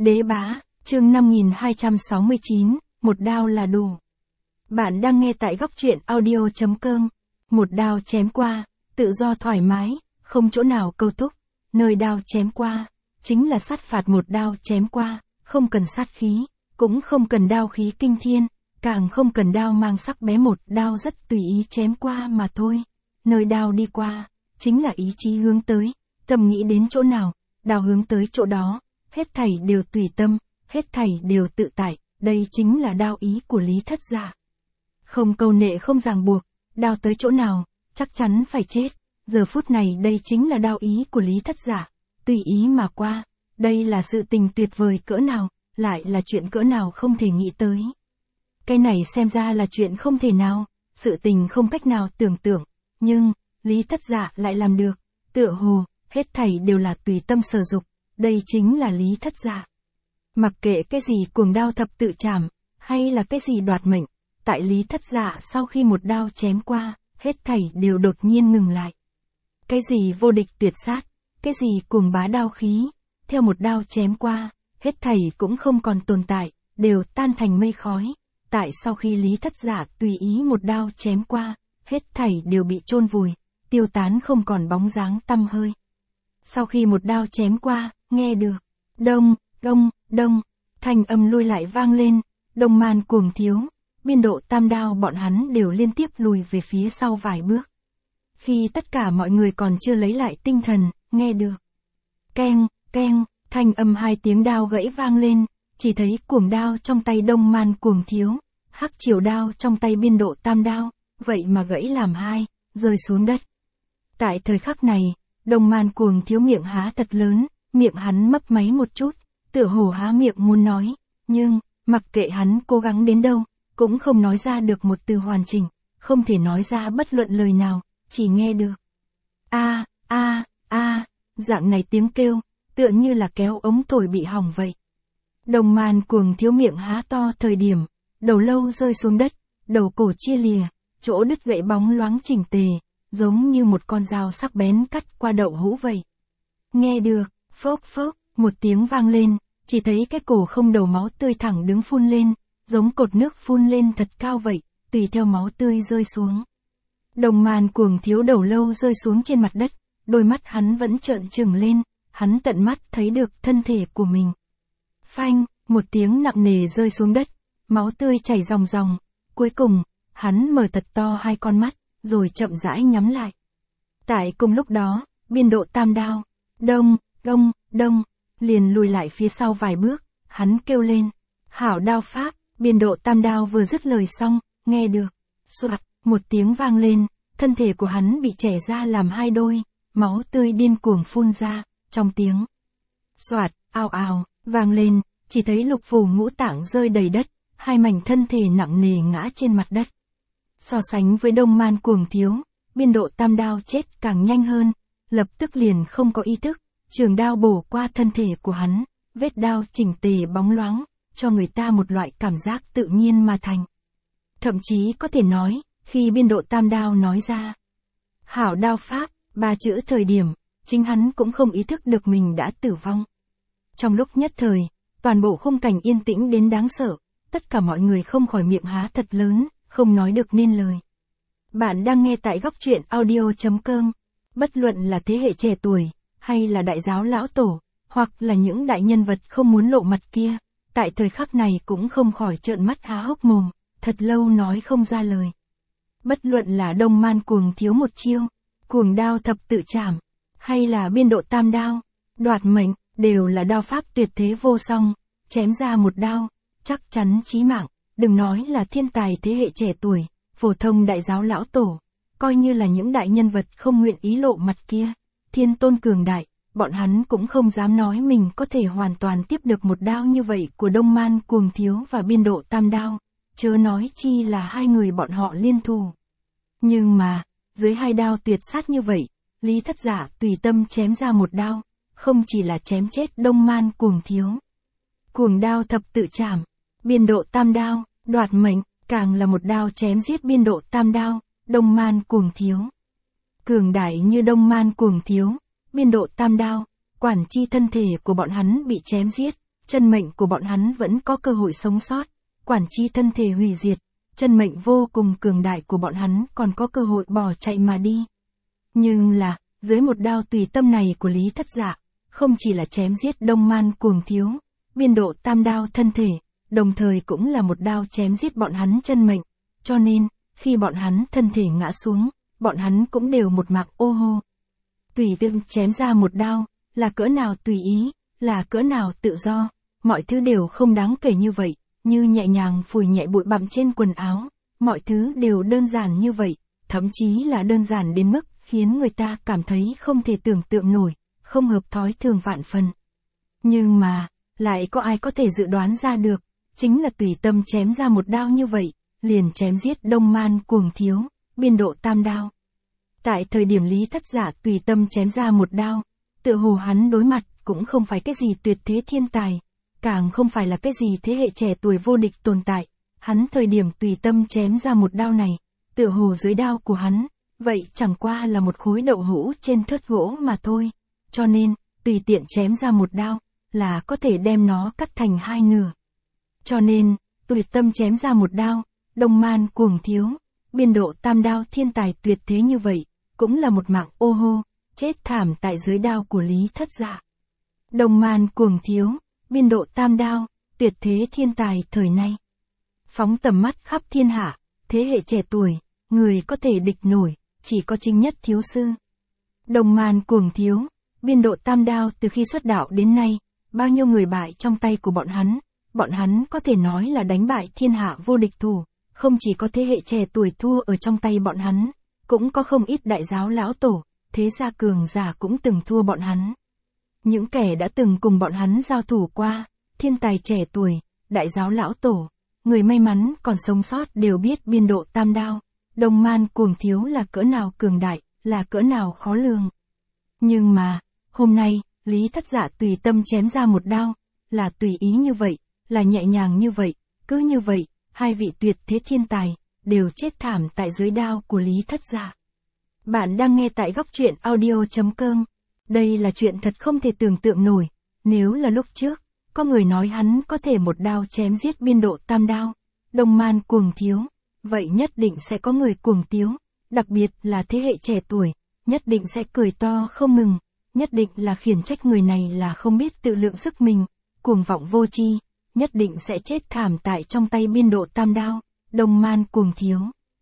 Đế bá, chương 5269, một đao là đủ. Bạn đang nghe tại góc truyện audio.com. Một đao chém qua, tự do thoải mái, không chỗ nào câu thúc. Nơi đao chém qua, chính là sát phạt. Một đao chém qua, không cần sát khí, cũng không cần đao khí kinh thiên, càng không cần đao mang sắc bé. Một đao rất tùy ý chém qua mà thôi. Nơi đao đi qua, chính là ý chí hướng tới, tâm nghĩ đến chỗ nào, đao hướng tới chỗ đó, hết thảy đều tùy tâm, hết thảy đều tự tại, đây chính là đao ý của Lý Thất Dạ. Không câu nệ không ràng buộc, đao tới chỗ nào, chắc chắn phải chết. Giờ phút này đây chính là đao ý của Lý Thất Dạ, tùy ý mà qua, đây là sự tình tuyệt vời cỡ nào, lại là chuyện cỡ nào không thể nghĩ tới. Cái này xem ra là chuyện không thể nào, sự tình không cách nào tưởng tượng, nhưng, Lý Thất Dạ lại làm được, tựa hồ, hết thảy đều là tùy tâm sở dục, đây chính là Lý Thất Dạ. Mặc kệ cái gì cuồng đao thập tự chảm, hay là cái gì đoạt mệnh, tại Lý Thất Dạ sau khi một đao chém qua, hết thảy đều đột nhiên ngừng lại. Cái gì vô địch tuyệt sát, cái gì cuồng bá đao khí, theo một đao chém qua, hết thảy cũng không còn tồn tại, đều tan thành mây khói. Tại sau khi Lý Thất Dạ tùy ý một đao chém qua, hết thảy đều bị chôn vùi, tiêu tán không còn bóng dáng tăm hơi. Sau khi một đao chém qua, nghe được, đông, đông, đông, thanh âm lui lại vang lên, Đông Man Cuồng Thiếu, Biên Độ Tam Đao bọn hắn đều liên tiếp lùi về phía sau vài bước. Khi tất cả mọi người còn chưa lấy lại tinh thần, nghe được, keng, keng, thanh âm hai tiếng đao gãy vang lên, chỉ thấy cuồng đao trong tay Đông Man Cuồng Thiếu, hắc triều đao trong tay Biên Độ Tam Đao, vậy mà gãy làm hai, rơi xuống đất. Tại thời khắc này, Đông Man Cuồng Thiếu miệng há thật lớn, miệng hắn mấp máy một chút, tựa hồ há miệng muốn nói, nhưng, mặc kệ hắn cố gắng đến đâu, cũng không nói ra được một từ hoàn chỉnh, không thể nói ra bất luận lời nào, chỉ nghe được a a a, dạng này tiếng kêu, tựa như là kéo ống thổi bị hỏng vậy. Đông Man Cuồng Thiếu miệng há to thời điểm, đầu lâu rơi xuống đất, đầu cổ chia lìa, chỗ đứt gãy bóng loáng chỉnh tề, giống như một con dao sắc bén cắt qua đậu hũ vậy. Nghe được, phốc phốc, một tiếng vang lên, chỉ thấy cái cổ không đầu máu tươi thẳng đứng phun lên, giống cột nước phun lên thật cao vậy, tùy theo máu tươi rơi xuống. Đông Man Cuồng Thiếu đầu lâu rơi xuống trên mặt đất, đôi mắt hắn vẫn trợn trừng lên, hắn tận mắt thấy được thân thể của mình. Phanh, một tiếng nặng nề rơi xuống đất, máu tươi chảy ròng ròng, cuối cùng, hắn mở thật to hai con mắt, rồi chậm rãi nhắm lại. Tại cùng lúc đó, Biên Độ Tam Đao, đông, đông, đông, liền lùi lại phía sau vài bước, hắn kêu lên, hảo đao pháp. Biên Độ Tam Đao vừa dứt lời xong, nghe được, soạt, một tiếng vang lên, thân thể của hắn bị chẻ ra làm hai đôi, máu tươi điên cuồng phun ra, trong tiếng soạt, ào ào, vang lên, chỉ thấy lục phủ ngũ tạng rơi đầy đất, hai mảnh thân thể nặng nề ngã trên mặt đất. So sánh với Đông Man Cuồng Thiếu, Biên Độ Tam Đao chết càng nhanh hơn, lập tức liền không có ý thức, trường đao bổ qua thân thể của hắn, vết đao chỉnh tề bóng loáng, cho người ta một loại cảm giác tự nhiên mà thành. Thậm chí có thể nói, khi Biên Độ Tam Đao nói ra hảo đao pháp, ba chữ thời điểm, chính hắn cũng không ý thức được mình đã tử vong. Trong lúc nhất thời, toàn bộ khung cảnh yên tĩnh đến đáng sợ, tất cả mọi người không khỏi miệng há thật lớn, không nói được nên lời. Bạn đang nghe tại góc truyện audio.com. Bất luận là thế hệ trẻ tuổi, hay là đại giáo lão tổ, hoặc là những đại nhân vật không muốn lộ mặt kia, tại thời khắc này cũng không khỏi trợn mắt há hốc mồm, thật lâu nói không ra lời. Bất luận là Đông Man Cuồng Thiếu một chiêu, cuồng đao thập tự chảm, hay là Biên Độ Tam Đao, đoạt mệnh, đều là đao pháp tuyệt thế vô song, chém ra một đao, chắc chắn chí mạng, đừng nói là thiên tài thế hệ trẻ tuổi, phổ thông đại giáo lão tổ, coi như là những đại nhân vật không nguyện ý lộ mặt kia, thiên tôn cường đại, bọn hắn cũng không dám nói mình có thể hoàn toàn tiếp được một đao như vậy của Đông Man Cuồng Thiếu và Biên Độ Tam Đao, chớ nói chi là hai người bọn họ liên thủ. Nhưng mà, dưới hai đao tuyệt sát như vậy, Lý Thất Dạ tùy tâm chém ra một đao, không chỉ là chém chết Đông Man Cuồng Thiếu. Cuồng đao thập tự chảm, Biên Độ Tam Đao, đoạt mệnh, càng là một đao chém giết Biên Độ Tam Đao, Đông Man Cuồng Thiếu. Cường đại như Đông Man Cuồng Thiếu, Biên Độ Tam Đao, quản chi thân thể của bọn hắn bị chém giết, chân mệnh của bọn hắn vẫn có cơ hội sống sót, quản chi thân thể hủy diệt, chân mệnh vô cùng cường đại của bọn hắn còn có cơ hội bỏ chạy mà đi. Nhưng là, dưới một đao tùy tâm này của Lý Thất Dạ, không chỉ là chém giết Đông Man Cuồng Thiếu, biên độ tam đao thân thể, đồng thời cũng là một đao chém giết bọn hắn chân mệnh, cho nên, khi bọn hắn thân thể ngã xuống, bọn hắn cũng đều một mạng ô hô. Tùy việc chém ra một đao, là cỡ nào tùy ý, là cỡ nào tự do, mọi thứ đều không đáng kể như vậy, như nhẹ nhàng phủi nhẹ bụi bặm trên quần áo, mọi thứ đều đơn giản như vậy, thậm chí là đơn giản đến mức khiến người ta cảm thấy không thể tưởng tượng nổi, không hợp thói thường vạn phần. Nhưng mà, lại có ai có thể dự đoán ra được, chính là tùy tâm chém ra một đao như vậy, liền chém giết Đông Man Cuồng Thiếu, biên độ tam đao. Tại thời điểm Lý Thất Dạ tùy tâm chém ra một đao, tựa hồ hắn đối mặt cũng không phải cái gì tuyệt thế thiên tài, càng không phải là cái gì thế hệ trẻ tuổi vô địch tồn tại, hắn thời điểm tùy tâm chém ra một đao này, tựa hồ dưới đao của hắn, vậy chẳng qua là một khối đậu hũ trên thớt gỗ mà thôi, cho nên, tùy tiện chém ra một đao, là có thể đem nó cắt thành hai nửa. Cho nên, tùy tâm chém ra một đao, Đông Man Cuồng Thiếu, biên độ tam đao thiên tài tuyệt thế như vậy, cũng là một mạng ô hô, chết thảm tại dưới đao của Lý Thất Dạ. Đông Man Cuồng Thiếu, biên độ tam đao, tuyệt thế thiên tài thời nay. Phóng tầm mắt khắp thiên hạ, thế hệ trẻ tuổi, người có thể địch nổi, chỉ có Trinh Nhất thiếu sư. Đông Man Cuồng Thiếu, biên độ tam đao từ khi xuất đạo đến nay, bao nhiêu người bại trong tay của bọn hắn có thể nói là đánh bại thiên hạ vô địch thủ, không chỉ có thế hệ trẻ tuổi thua ở trong tay bọn hắn, cũng có không ít đại giáo lão tổ, thế gia cường giả cũng từng thua bọn hắn. Những kẻ đã từng cùng bọn hắn giao thủ qua, thiên tài trẻ tuổi, đại giáo lão tổ, người may mắn còn sống sót đều biết biên độ tam đao, Đông Man Cuồng Thiếu là cỡ nào cường đại, là cỡ nào khó lường. Nhưng mà, hôm nay, Lý Thất Dạ tùy tâm chém ra một đao, là tùy ý như vậy, là nhẹ nhàng như vậy, cứ như vậy, hai vị tuyệt thế thiên tài, đều chết thảm tại dưới đao của Lý Thất Dạ. Bạn đang nghe tại góc truyện audio.com. Đây là chuyện thật không thể tưởng tượng nổi, nếu là lúc trước, có người nói hắn có thể một đao chém giết biên độ tam đao, Đông Man Cuồng Thiếu, vậy nhất định sẽ có người cuồng tiếu, đặc biệt là thế hệ trẻ tuổi, nhất định sẽ cười to không ngừng, nhất định là khiển trách người này là không biết tự lượng sức mình, cuồng vọng vô tri, nhất định sẽ chết thảm tại trong tay biên độ tam đao, Đông Man Cuồng Thiếu.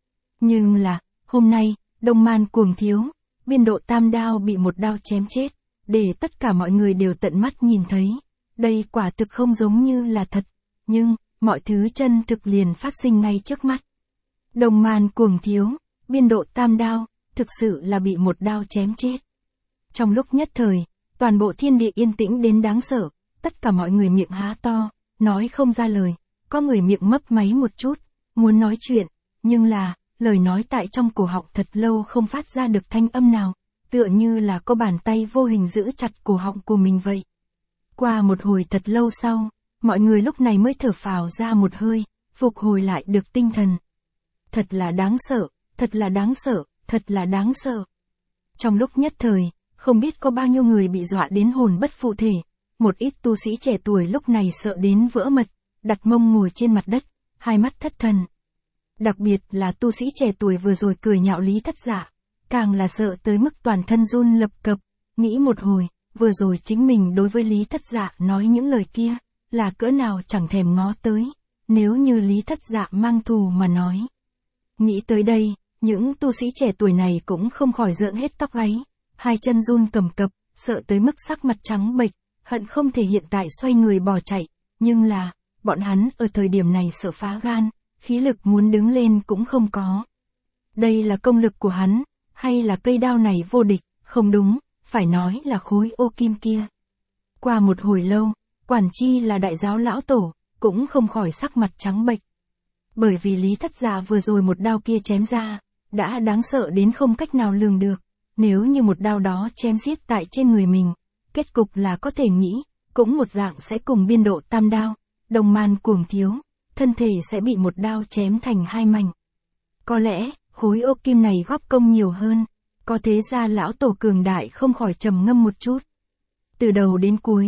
Nhưng là, hôm nay, Đông Man Cuồng Thiếu, biên độ tam đao bị một đao chém chết, để tất cả mọi người đều tận mắt nhìn thấy, đây quả thực không giống như là thật, nhưng, mọi thứ chân thực liền phát sinh ngay trước mắt. Đông Man Cuồng Thiếu, biên độ tam đao, thực sự là bị một đao chém chết. Trong lúc nhất thời, toàn bộ thiên địa yên tĩnh đến đáng sợ, tất cả mọi người miệng há to, nói không ra lời, có người miệng mấp máy một chút, muốn nói chuyện, nhưng là, lời nói tại trong cổ họng thật lâu không phát ra được thanh âm nào, tựa như là có bàn tay vô hình giữ chặt cổ họng của mình vậy. Qua một hồi thật lâu sau, mọi người lúc này mới thở phào ra một hơi, phục hồi lại được tinh thần. Thật là đáng sợ, thật là đáng sợ, thật là đáng sợ. Trong lúc nhất thời, không biết có bao nhiêu người bị dọa đến hồn bất phụ thể, một ít tu sĩ trẻ tuổi lúc này sợ đến vỡ mật, đặt mông ngồi trên mặt đất, hai mắt thất thần. Đặc biệt là tu sĩ trẻ tuổi vừa rồi cười nhạo Lý Thất Dạ, càng là sợ tới mức toàn thân run lập cập, nghĩ một hồi, vừa rồi chính mình đối với Lý Thất Dạ nói những lời kia, là cỡ nào chẳng thèm ngó tới, nếu như Lý Thất Dạ mang thù mà nói. Nghĩ tới đây, những tu sĩ trẻ tuổi này cũng không khỏi rợn hết tóc gáy, hai chân run cầm cập, sợ tới mức sắc mặt trắng bệch, hận không thể hiện tại xoay người bỏ chạy, nhưng là, bọn hắn ở thời điểm này sợ phá gan, khí lực muốn đứng lên cũng không có. Đây là công lực của hắn, hay là cây đao này vô địch, không đúng, phải nói là khối ô kim kia. Qua một hồi lâu, quản chi là đại giáo lão tổ, cũng không khỏi sắc mặt trắng bệch. Bởi vì Lý Thất Dạ vừa rồi một đao kia chém ra, đã đáng sợ đến không cách nào lường được, nếu như một đao đó chém giết tại trên người mình, kết cục là có thể nghĩ, cũng một dạng sẽ cùng biên độ tam đao, Đông Man Cuồng Thiếu, thân thể sẽ bị một đao chém thành hai mảnh. Có lẽ, khối ô kim này góp công nhiều hơn, có thế ra lão tổ cường đại không khỏi trầm ngâm một chút. Từ đầu đến cuối,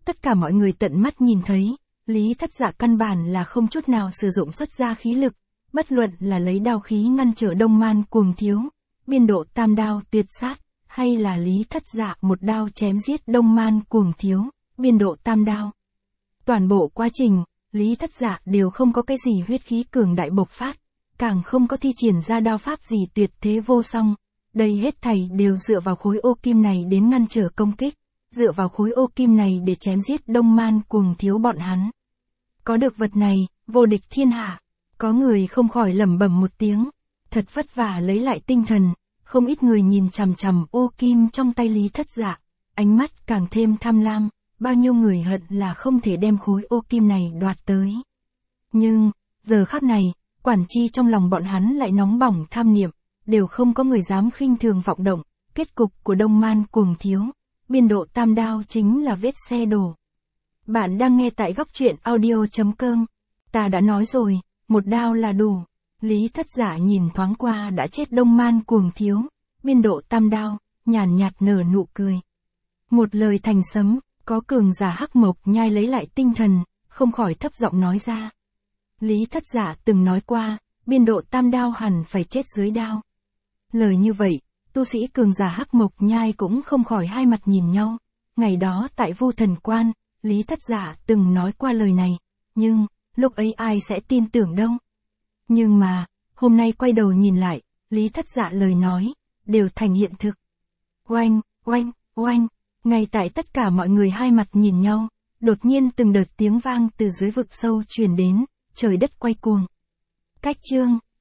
Tất cả mọi người tận mắt nhìn thấy, Lý Thất Dạ căn bản là không chút nào sử dụng xuất ra khí lực, bất luận là lấy đao khí ngăn trở Đông Man Cuồng Thiếu, biên độ tam đao tuyệt sát, hay là Lý Thất Dạ một đao chém giết Đông Man Cuồng Thiếu, biên độ tam đao. Toàn bộ quá trình, Lý Thất Dạ đều không có cái gì huyết khí cường đại bộc phát, càng không có thi triển ra đao pháp gì tuyệt thế vô song. Đây hết thảy đều dựa vào khối ô kim này đến ngăn trở công kích, dựa vào khối ô kim này để chém giết Đông Man Cuồng Thiếu bọn hắn. Có được vật này, vô địch thiên hạ. Có người không khỏi lẩm bẩm một tiếng, thật vất vả lấy lại tinh thần, không ít người nhìn chằm chằm ô kim trong tay Lý Thất Dạ, ánh mắt càng thêm tham lam, bao nhiêu người hận là không thể đem khối ô kim này đoạt tới. Nhưng, giờ khắc này, quản chi trong lòng bọn hắn lại nóng bỏng tham niệm, đều không có người dám khinh thường vọng động, kết cục của Đông Man Cuồng Thiếu, biên độ tam đao chính là vết xe đổ. Bạn đang nghe tại góc truyện audio.com. Ta đã nói rồi, một đao là đủ. Lý Thất Dạ nhìn thoáng qua đã chết Đông Man Cuồng Thiếu, biên độ tam đao, nhàn nhạt nở nụ cười. Một lời thành sấm, có cường giả Hắc Mộc Nhai lấy lại tinh thần, không khỏi thấp giọng nói ra. Lý Thất Dạ từng nói qua, biên độ tam đao hẳn phải chết dưới đao. Lời như vậy, tu sĩ cường giả Hắc Mộc Nhai cũng không khỏi hai mặt nhìn nhau. Ngày đó tại Vu Thần Quan, Lý Thất Dạ từng nói qua lời này, nhưng, lúc ấy ai sẽ tin tưởng đâu. Nhưng mà, hôm nay quay đầu nhìn lại, Lý Thất Dạ lời nói, đều thành hiện thực. Oanh, oanh, oanh, ngay tại tất cả mọi người hai mặt nhìn nhau, đột nhiên từng đợt tiếng vang từ dưới vực sâu truyền đến, trời đất quay cuồng. Cách chương